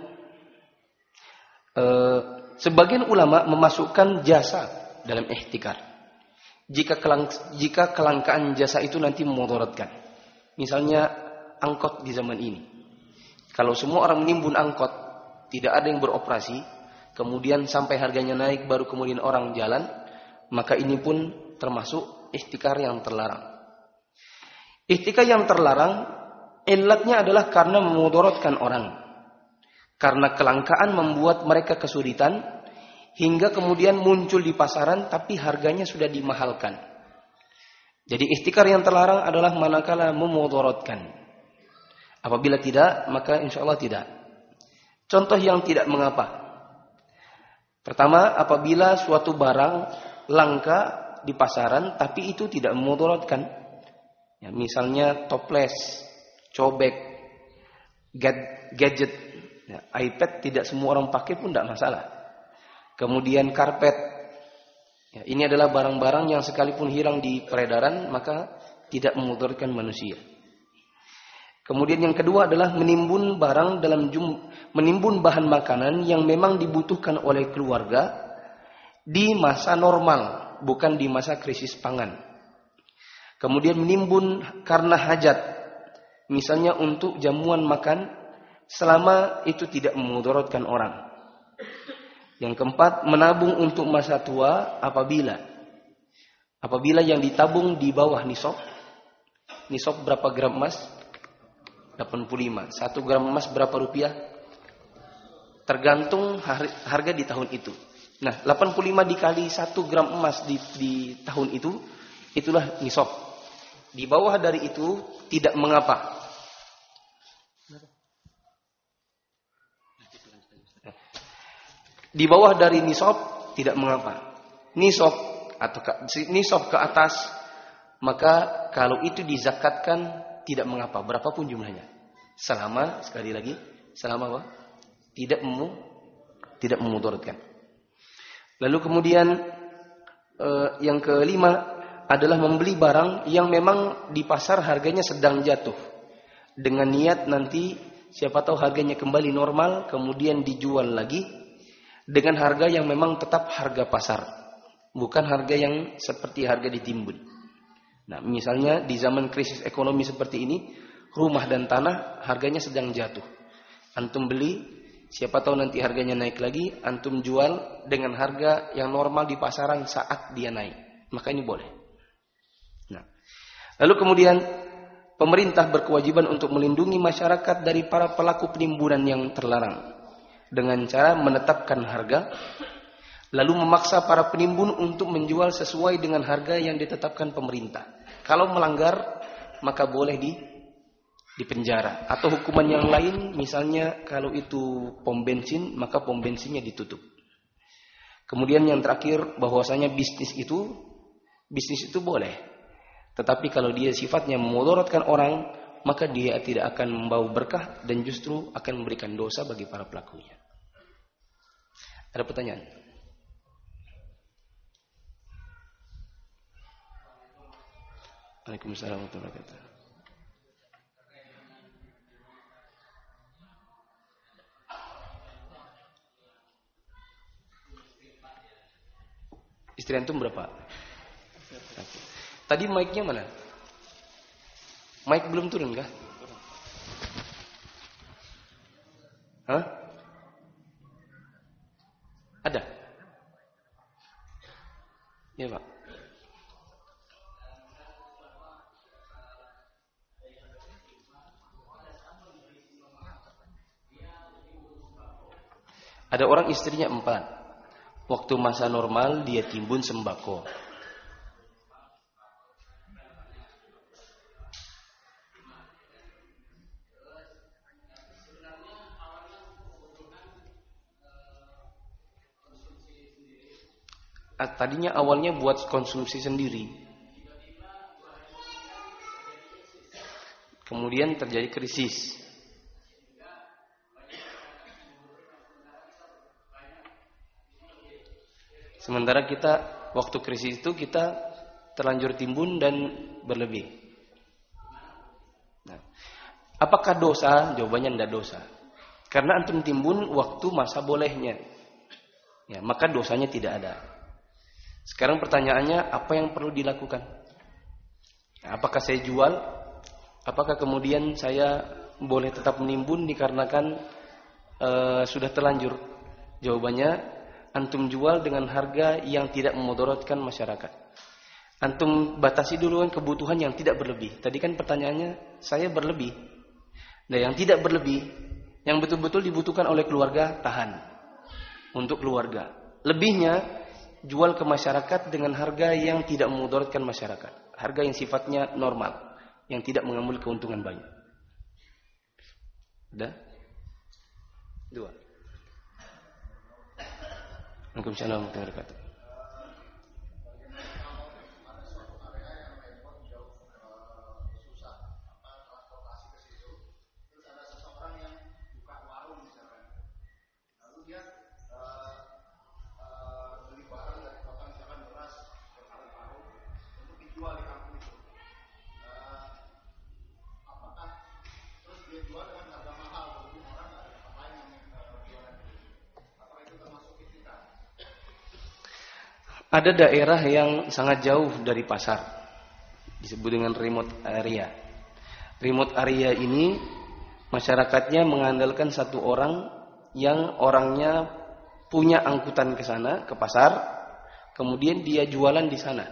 sebagian ulama memasukkan jasa dalam ihtikar. Jika kelangkaan jasa itu nanti memudaratkan. Misalnya angkot di zaman ini. Kalau semua orang menimbun angkot, tidak ada yang beroperasi, kemudian sampai harganya naik baru kemudian orang jalan, maka ini pun termasuk ihtikar yang terlarang. Ihtikar yang terlarang illatnya adalah karena memudaratkan orang. Karena kelangkaan membuat mereka kesulitan hingga kemudian muncul di pasaran tapi harganya sudah dimahalkan. Jadi ihtikar yang terlarang adalah manakala memudaratkan. Apabila tidak, maka insya Allah tidak. Contoh yang tidak mengapa. Pertama, apabila suatu barang langka di pasaran tapi itu tidak memudaratkan. Ya, misalnya toples, cobek, gadget, ya, iPad tidak semua orang pakai pun tidak masalah. Kemudian karpet. Ya, ini adalah barang-barang yang sekalipun hilang di peredaran maka tidak memudaratkan manusia. Kemudian yang kedua adalah menimbun barang menimbun bahan makanan yang memang dibutuhkan oleh keluarga di masa normal, bukan di masa krisis pangan. Kemudian menimbun karena hajat, misalnya untuk jamuan makan, selama itu tidak memudaratkan orang. Yang keempat, menabung untuk masa tua apabila yang ditabung di bawah nisab. Nisab berapa gram emas? 85. 1 gram emas berapa rupiah? Tergantung harga di tahun itu. Nah, 85 dikali 1 gram emas di tahun itu, itulah nisab. Di bawah dari itu tidak mengapa. Di bawah dari nisab tidak mengapa. Nisab atau nisab ke atas, maka kalau itu dizakatkan tidak mengapa, berapapun jumlahnya. Selama, sekali lagi, selama apa? Tidak memudaratkan. Lalu kemudian yang kelima adalah membeli barang yang memang di pasar harganya sedang jatuh. Dengan niat nanti siapa tahu harganya kembali normal, kemudian dijual lagi dengan harga yang memang tetap harga pasar. Bukan harga yang seperti harga ditimbun. Nah, misalnya di zaman krisis ekonomi seperti ini, rumah dan tanah harganya sedang jatuh. Antum beli, siapa tahu nanti harganya naik lagi, antum jual dengan harga yang normal di pasaran saat dia naik. Maka ini boleh. Nah, lalu kemudian pemerintah berkewajiban untuk melindungi masyarakat dari para pelaku penimbunan yang terlarang dengan cara menetapkan harga, lalu memaksa para penimbun untuk menjual sesuai dengan harga yang ditetapkan pemerintah. Kalau melanggar, maka boleh dipenjara. Atau hukuman yang lain, misalnya kalau itu pom bensin, maka pom bensinnya ditutup. Kemudian yang terakhir, bahwasanya bisnis itu boleh. Tetapi kalau dia sifatnya memudaratkan orang, maka dia tidak akan membawa berkah dan justru akan memberikan dosa bagi para pelakunya. Ada pertanyaan? Waalaikumsalam warahmatullahi wabarakatuh. Istri antum berapa? Tadi mic-nya mana? Mic belum turun kah? Hah? Ada? Ya, Pak. Ada orang istrinya 4. Waktu masa normal dia timbun sembako. Tadinya awalnya buat konsumsi sendiri. Kemudian terjadi krisis. Sementara kita waktu krisis itu kita terlanjur timbun dan berlebih. Nah, apakah dosa? Jawabannya tidak dosa. Karena antum timbun waktu masa bolehnya. Ya, maka dosanya tidak ada. Sekarang pertanyaannya, apa yang perlu dilakukan? Apakah saya jual? Apakah kemudian saya boleh tetap menimbun dikarenakan sudah terlanjur? Jawabannya, antum jual dengan harga yang tidak memudaratkan masyarakat. Antum batasi dulu kan kebutuhan yang tidak berlebih. Tadi kan pertanyaannya, saya berlebih. Nah, yang tidak berlebih, yang betul-betul dibutuhkan oleh keluarga, tahan. Untuk keluarga. Lebihnya, jual ke masyarakat dengan harga yang tidak memudaratkan masyarakat. Harga yang sifatnya normal. Yang tidak mengambil keuntungan banyak. Ada? 2. Waalaikumsalam warahmatullahi wabarakatuh. Ada daerah yang sangat jauh dari pasar, disebut dengan remote area. Remote area ini masyarakatnya mengandalkan satu orang yang orangnya punya angkutan ke sana, ke pasar, kemudian dia jualan di sana.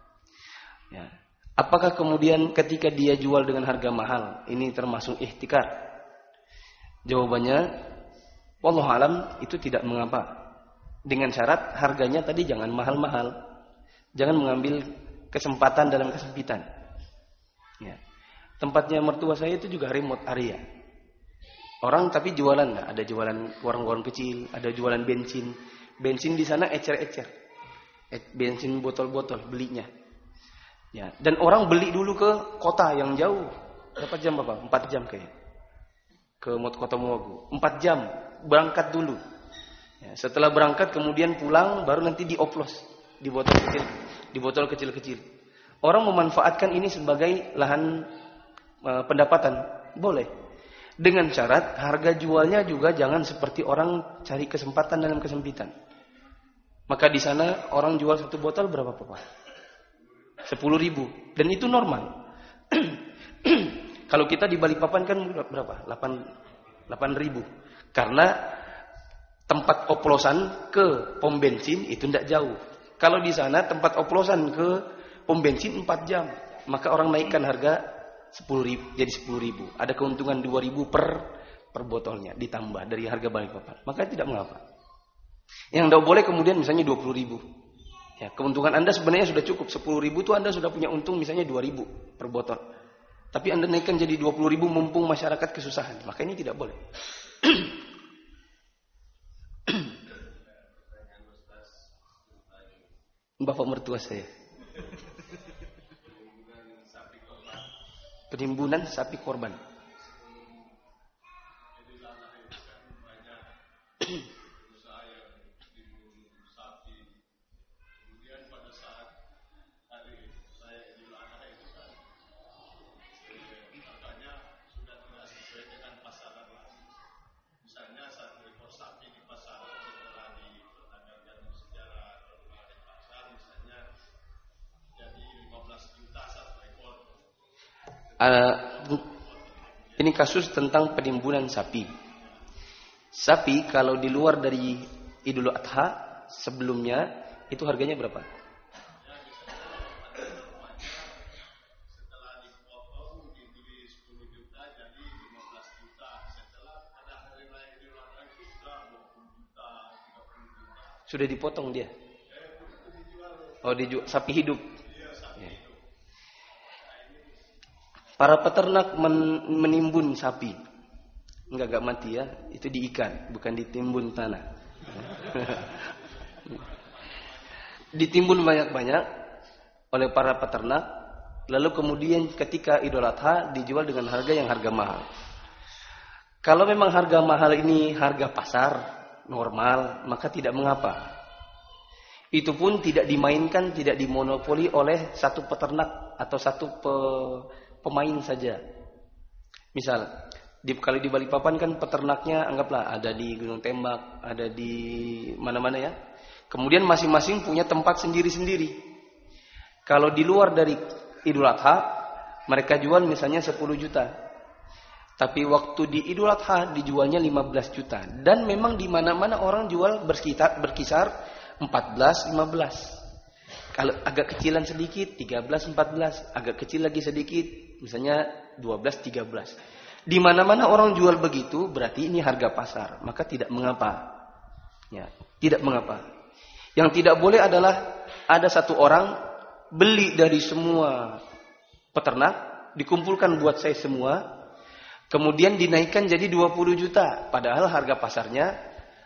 Ya. Apakah kemudian ketika dia jual dengan harga mahal, ini termasuk ihtikar? Jawabannya, wallahu alam, itu tidak mengapa. Dengan syarat harganya tadi jangan mahal-mahal. Jangan mengambil kesempatan dalam kesempitan. Ya. Tempatnya mertua saya itu juga remote area. Orang tapi jualan, ada jualan warung-warung kecil, ada jualan bensin. Bensin di sana ecer-ecer. Bensin botol-botol belinya. Ya. Dan orang beli dulu ke kota yang jauh. Berapa jam Bapak? 4 jam kayaknya. Ke kota Muagu. 4 jam berangkat dulu. Ya, setelah berangkat kemudian pulang baru nanti dioplos di botol kecil-kecil. Orang memanfaatkan ini sebagai lahan pendapatan, boleh. Dengan syarat harga jualnya juga jangan seperti orang cari kesempatan dalam kesempitan. Maka di sana orang jual satu botol berapa Pak? 10.000 dan itu normal. Kalau kita di Balikpapan kan berapa? 8.000. Karena tempat oplosan ke pom bensin itu tidak jauh. Kalau di sana tempat oplosan ke pom bensin 4 jam, maka orang naikkan harga 10.000 jadi 10.000. Ada keuntungan 2.000 per botolnya ditambah dari harga Balikpapan. Maka tidak mengapa. Yang tidak boleh kemudian misalnya 20.000. Ya, keuntungan Anda sebenarnya sudah cukup 10.000 itu Anda sudah punya untung misalnya 2.000 per botol. Tapi Anda naikkan jadi 20.000 mumpung masyarakat kesusahan. Maka ini tidak boleh. Bapak mertua saya. Penimbunan sapi korban. Ini kasus tentang penimbunan sapi. Sapi kalau di luar dari Idul Adha sebelumnya itu harganya berapa? Sudah dipotong dia. Oh, dijual sapi hidup. Para peternak menimbun sapi. Enggak mati ya. Itu diikan, bukan ditimbun tanah. Ditimbun banyak-banyak oleh para peternak. Lalu kemudian ketika Idul Adha dijual dengan harga yang harga mahal. Kalau memang harga mahal ini harga pasar normal, maka tidak mengapa. Itu pun tidak dimainkan, tidak dimonopoli oleh satu peternak atau satu pemain saja. Misal, kalau di Balikpapan kan peternaknya anggaplah ada di Gunung Tembak, ada di mana-mana ya. Kemudian masing-masing punya tempat sendiri-sendiri. Kalau di luar dari Idul Adha, mereka jual misalnya 10 juta. Tapi waktu di Idul Adha dijualnya 15 juta. Dan memang di mana-mana orang jual berkisar 14, 15. Kalau agak kecilan sedikit 13, 14, agak kecil lagi sedikit misalnya 12, 13. Di mana-mana orang jual begitu berarti ini harga pasar, maka tidak mengapa. Ya, tidak mengapa. Yang tidak boleh adalah ada satu orang beli dari semua peternak, dikumpulkan buat saya semua, kemudian dinaikkan jadi 20 juta, padahal harga pasarnya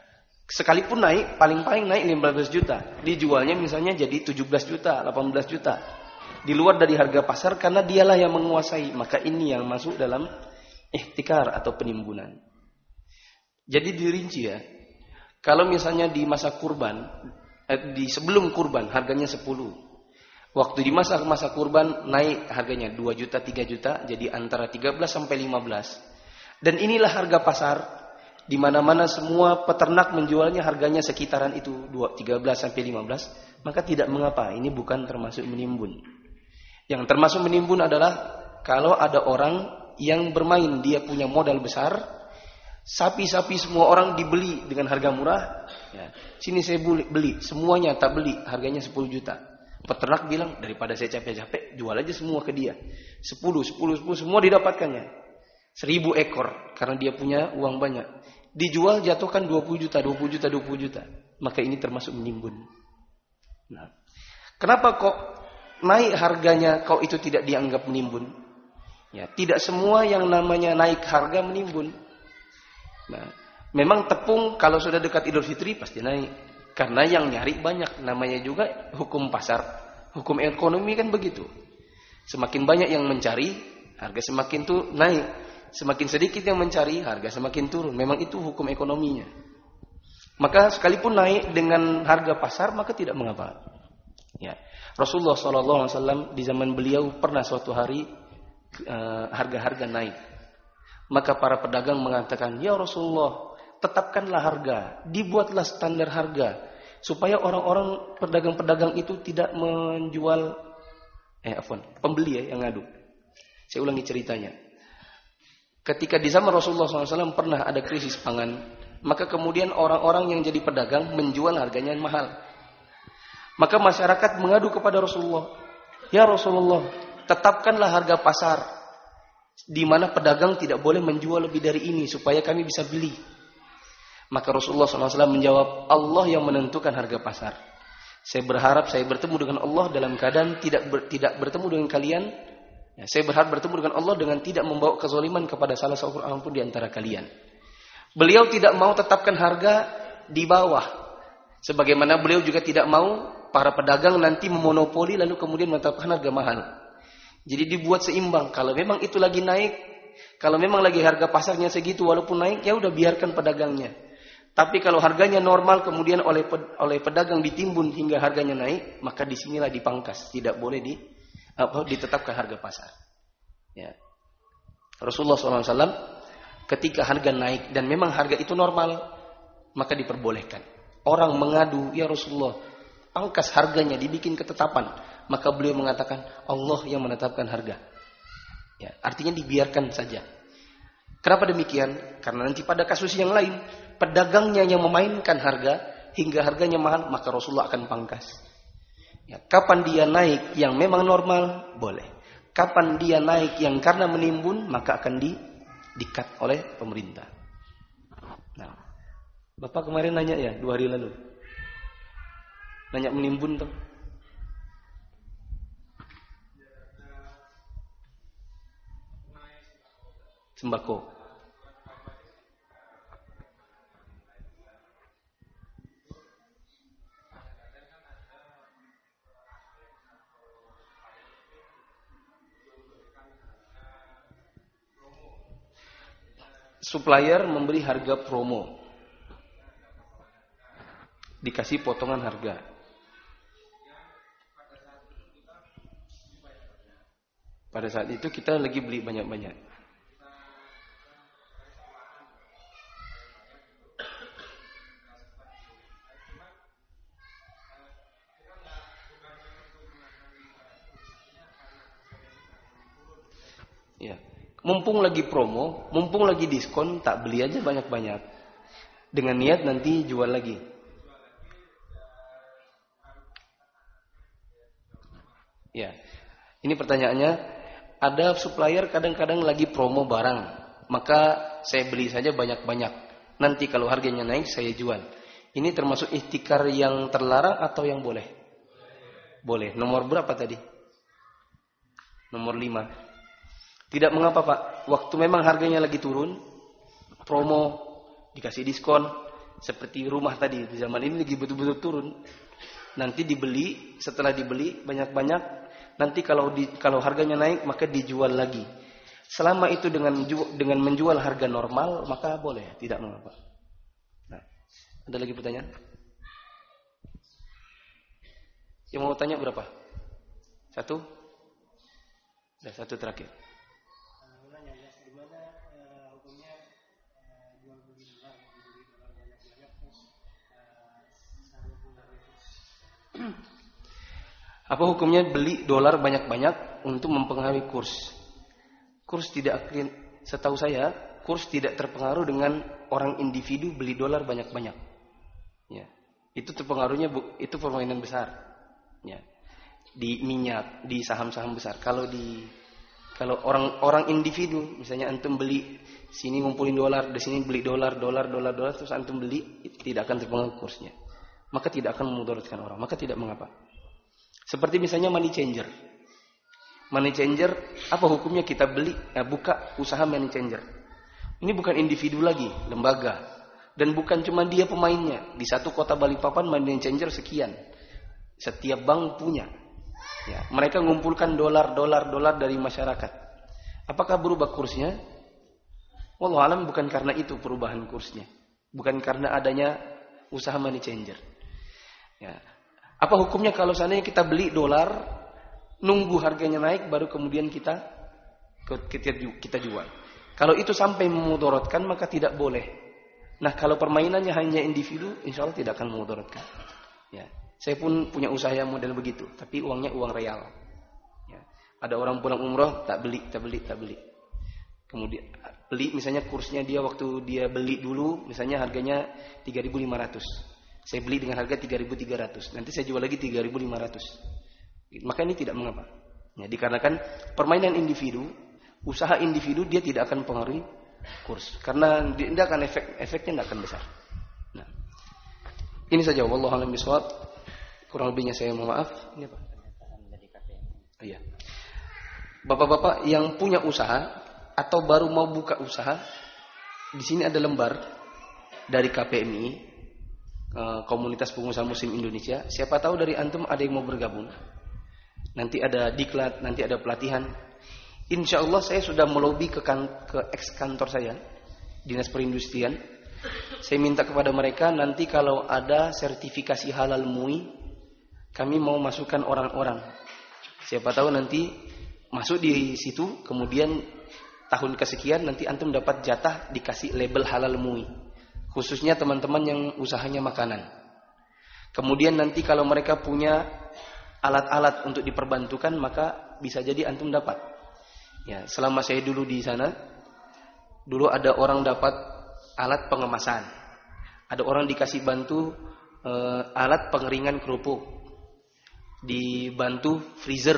Sekalipun naik, paling-paling naik 15 juta. Dijualnya misalnya jadi 17 juta, 18 juta. Di luar dari harga pasar karena dialah yang menguasai. Maka ini yang masuk dalam ihtikar atau penimbunan. Jadi dirinci ya. Kalau misalnya di masa kurban, di sebelum kurban harganya 10. Waktu di masa kurban naik harganya 2 juta, 3 juta. Jadi antara 13 sampai 15. Dan inilah harga pasar. Di mana-mana semua peternak menjualnya harganya sekitaran itu 13 sampai 15, maka tidak mengapa, ini bukan termasuk menimbun. Yang termasuk menimbun adalah kalau ada orang yang bermain, dia punya modal besar, sapi-sapi semua orang dibeli dengan harga murah, ya, sini saya beli, semuanya tak beli, harganya 10 juta. Peternak bilang, daripada saya capek-capek, jual aja semua ke dia. 10 semua didapatkannya. 1000 ekor, karena dia punya uang banyak. Dijual jatuhkan 20 juta. Maka ini termasuk menimbun. Nah, kenapa kok naik harganya kok itu tidak dianggap menimbun? Ya, tidak semua yang namanya naik harga menimbun. Nah, memang tepung kalau sudah dekat Idul Fitri pasti naik. Karena yang nyari banyak. Namanya juga hukum pasar. Hukum ekonomi kan begitu. Semakin banyak yang mencari, harga semakin tuh naik. Semakin sedikit yang mencari, harga semakin turun. Memang itu hukum ekonominya. Maka sekalipun naik dengan harga pasar, maka tidak mengapa. Ya. Rasulullah SAW di zaman beliau pernah suatu hari harga-harga naik. Maka para pedagang mengatakan, ya Rasulullah, tetapkanlah harga, dibuatlah standar harga, supaya orang-orang pedagang-pedagang itu tidak menjual, pembeli yang ngadu. Saya ulangi ceritanya. Ketika di zaman Rasulullah SAW pernah ada krisis pangan, maka kemudian orang-orang yang jadi pedagang menjual harganya mahal. Maka masyarakat mengadu kepada Rasulullah, ya Rasulullah, tetapkanlah harga pasar, di mana pedagang tidak boleh menjual lebih dari ini supaya kami bisa beli. Maka Rasulullah SAW menjawab, Allah yang menentukan harga pasar. Saya berharap saya bertemu dengan Allah dalam keadaan tidak bertemu dengan kalian. Ya, saya berharap bertemu dengan Allah dengan tidak membawa kezaliman kepada salah seorang pun di antara kalian. Beliau tidak mau tetapkan harga di bawah. Sebagaimana beliau juga tidak mau para pedagang nanti memonopoli lalu kemudian menetapkan harga mahal. Jadi dibuat seimbang. Kalau memang itu lagi naik, kalau memang lagi harga pasarnya segitu walaupun naik, ya udah biarkan pedagangnya. Tapi kalau harganya normal kemudian oleh pedagang ditimbun hingga harganya naik, maka disinilah dipangkas. Tidak boleh ditetapkan harga pasar. Ya. Rasulullah SAW ketika harga naik dan memang harga itu normal, maka diperbolehkan. Orang mengadu, ya Rasulullah, pangkas harganya, dibikin ketetapan. Maka beliau mengatakan, Allah yang menetapkan harga. Ya, artinya dibiarkan saja. Kenapa demikian? Karena nanti pada kasus yang lain, pedagangnya yang memainkan harga hingga harganya mahal, maka Rasulullah akan pangkas. Ya, kapan dia naik yang memang normal, boleh. Kapan dia naik yang karena menimbun, maka akan di-cut oleh pemerintah. Nah, Bapak kemarin nanya ya, 2 hari lalu. Nanya menimbun tuh. Sembako. Supplier memberi harga promo, dikasih potongan harga. Pada saat itu kita lagi beli banyak-banyak. Ya. Mumpung lagi promo, mumpung lagi diskon, tak beli aja banyak-banyak. Dengan niat nanti jual lagi. Ya. Ini pertanyaannya, ada supplier kadang-kadang lagi promo barang, maka saya beli saja banyak-banyak. Nanti kalau harganya naik saya jual. Ini termasuk ihtikar yang terlarang atau yang boleh? Boleh. Nomor berapa tadi? Nomor 5. Tidak mengapa Pak, waktu memang harganya lagi turun, promo, dikasih diskon, seperti rumah tadi di zaman ini lagi betul-betul turun. Nanti dibeli, setelah dibeli banyak-banyak, nanti kalau harganya naik maka dijual lagi. Selama itu dengan menjual harga normal maka boleh, tidak mengapa. Nah, ada lagi pertanyaan? Yang mau tanya berapa? Satu? Ada satu terakhir. Apa hukumnya beli dolar banyak-banyak untuk mempengaruhi kurs? Kurs tidak akan, setahu saya, kurs tidak terpengaruh dengan orang individu beli dolar banyak-banyak. Ya, itu terpengaruhnya itu permainan besar. Ya, di minyak, di saham-saham besar. Kalau orang individu, misalnya antum beli sini ngumpulin dolar, di sini beli dolar, terus antum beli, tidak akan terpengaruh kursnya. Maka tidak akan memudaratkan orang, maka tidak mengapa. Seperti misalnya money changer. Money changer, apa hukumnya kita buka usaha money changer? Ini bukan individu lagi, lembaga. Dan bukan cuma dia pemainnya. Di satu kota Balikpapan money changer sekian. Setiap bank punya. Ya, mereka mengumpulkan dolar dari masyarakat. Apakah berubah kursnya? Wallahu alam, bukan karena itu perubahan kursnya. Bukan karena adanya usaha money changer. Ya. Apa hukumnya kalau seandainya kita beli dolar, nunggu harganya naik, baru kemudian kita jual? Kalau itu sampai memudaratkan, maka tidak boleh. Nah, kalau permainannya hanya individu, insya Allah tidak akan memudaratkan. Ya. Saya pun punya usaha yang model begitu, tapi uangnya uang real. Ya. Ada orang pulang umroh, tak beli. Kemudian beli, misalnya kursnya dia waktu dia beli dulu, misalnya harganya 3.500. Saya beli dengan harga 3.300. Nanti saya jual lagi 3.500. Maka ini tidak mengapa. Ya, dikarenakan permainan individu, usaha individu dia tidak akan pengaruhi kurs. Karena tidak akan efeknya tidak akan besar. Nah, ini saja. Wallahu a'lam bishawab. Kurang lebihnya saya mohon maaf. Ini apa? Iya. Bapak-bapak yang punya usaha atau baru mau buka usaha, di sini ada lembar dari KPMI. Komunitas Pengusaha Muslim Indonesia. Siapa tahu dari antum ada yang mau bergabung. Nanti ada diklat, nanti ada pelatihan. Insya Allah saya sudah melobi ke ex kantor saya, Dinas Perindustrian. Saya minta kepada mereka nanti kalau ada sertifikasi halal MUI, kami mau masukkan orang-orang. Siapa tahu nanti masuk di situ, kemudian tahun kesekian nanti antum dapat jatah dikasih label halal MUI. Khususnya teman-teman yang usahanya makanan. Kemudian nanti kalau mereka punya alat-alat untuk diperbantukan, maka bisa jadi antum dapat. Ya, selama saya dulu di sana, dulu ada orang dapat alat pengemasan. Ada orang dikasih bantu alat pengeringan kerupuk. Dibantu freezer.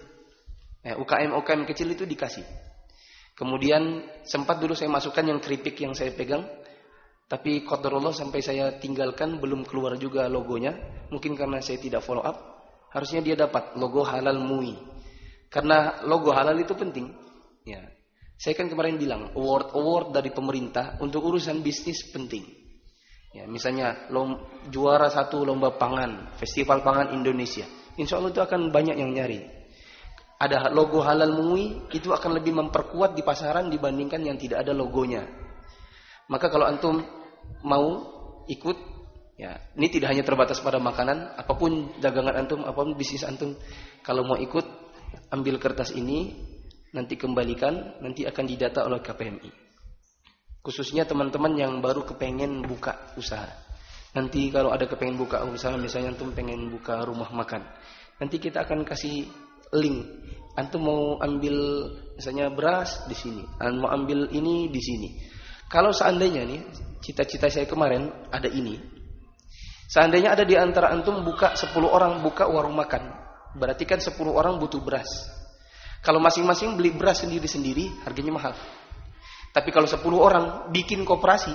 UKM kecil itu dikasih. Kemudian sempat dulu saya masukkan yang keripik yang saya pegang. Tapi qadarullah sampai saya tinggalkan belum keluar juga logonya. Mungkin karena saya tidak follow up. Harusnya dia dapat logo halal MUI. Karena logo halal itu penting. Ya. Saya kan kemarin bilang award dari pemerintah untuk urusan bisnis penting. Ya, misalnya juara 1 lomba pangan, festival pangan Indonesia. Insya Allah itu akan banyak yang nyari. Ada logo halal MUI, itu akan lebih memperkuat di pasaran dibandingkan yang tidak ada logonya. Maka kalau antum mau ikut, ya, ini tidak hanya terbatas pada makanan, apapun dagangan antum, apapun bisnis antum, kalau mau ikut, ambil kertas ini, nanti kembalikan, nanti akan didata oleh KPMI. Khususnya teman-teman yang baru kepengen buka usaha. Nanti kalau ada kepengen buka usaha, misalnya antum pengen buka rumah makan, nanti kita akan kasih link. Antum mau ambil misalnya beras di sini, mau ambil ini di sini. Kalau seandainya nih, cita-cita saya kemarin ada ini. Seandainya ada di antara antum buka 10 orang buka warung makan, berarti kan 10 orang butuh beras. Kalau masing-masing beli beras sendiri-sendiri, harganya mahal. Tapi kalau 10 orang bikin koperasi,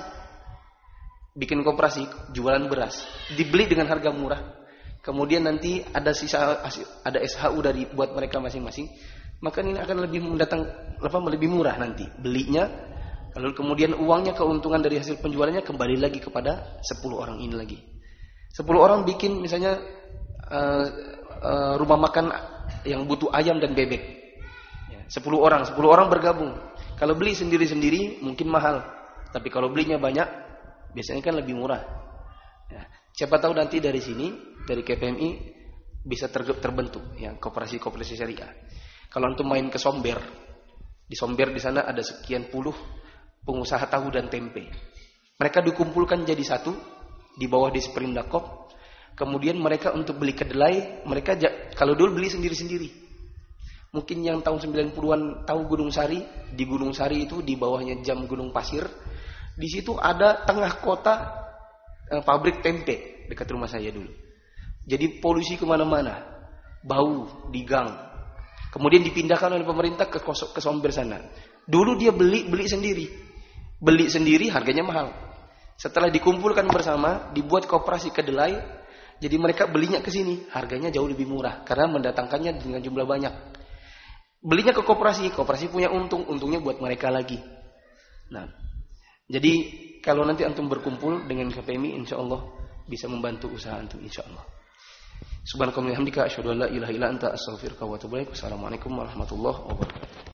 jualan beras, dibeli dengan harga murah. Kemudian nanti ada ada SHU buat mereka masing-masing, maka ini akan lebih lebih murah nanti belinya. Lalu kemudian uangnya, keuntungan dari hasil penjualannya kembali lagi kepada 10 orang ini lagi. 10 orang bikin misalnya rumah makan yang butuh ayam dan bebek. 10 orang bergabung. Kalau beli sendiri-sendiri mungkin mahal, tapi kalau belinya banyak biasanya kan lebih murah. Siapa tahu nanti dari sini, dari KPMI bisa terbentuk yang koperasi syariah. Kalau antum main ke Somber, di Somber di sana ada sekian puluh pengusaha tahu dan tempe. Mereka dikumpulkan jadi satu di bawah Disperindak. Kemudian mereka untuk beli kedelai, mereka kalau dulu beli sendiri-sendiri. Mungkin yang tahun 90-an tahu Gunung Sari, di Gunung Sari itu di bawahnya Jam Gunung Pasir. Di situ ada tengah kota pabrik tempe dekat rumah saya dulu. Jadi polusi kemana-mana, bau di gang. Kemudian dipindahkan oleh pemerintah ke Somber sana. Dulu dia beli sendiri harganya mahal. Setelah dikumpulkan bersama, dibuat koperasi kedelai. Jadi mereka belinya ke sini, harganya jauh lebih murah karena mendatangkannya dengan jumlah banyak. Belinya ke koperasi punya untungnya buat mereka lagi. Nah, jadi kalau nanti antum berkumpul dengan KPMI, insya Allah bisa membantu usaha antum, insya Allah. Subhanakallahumma wa bihamdika asyhadu an la ilaha illa anta astaghfiruka wa atubu ilaik. Wassalamualaikum warahmatullahi wabarakatuh.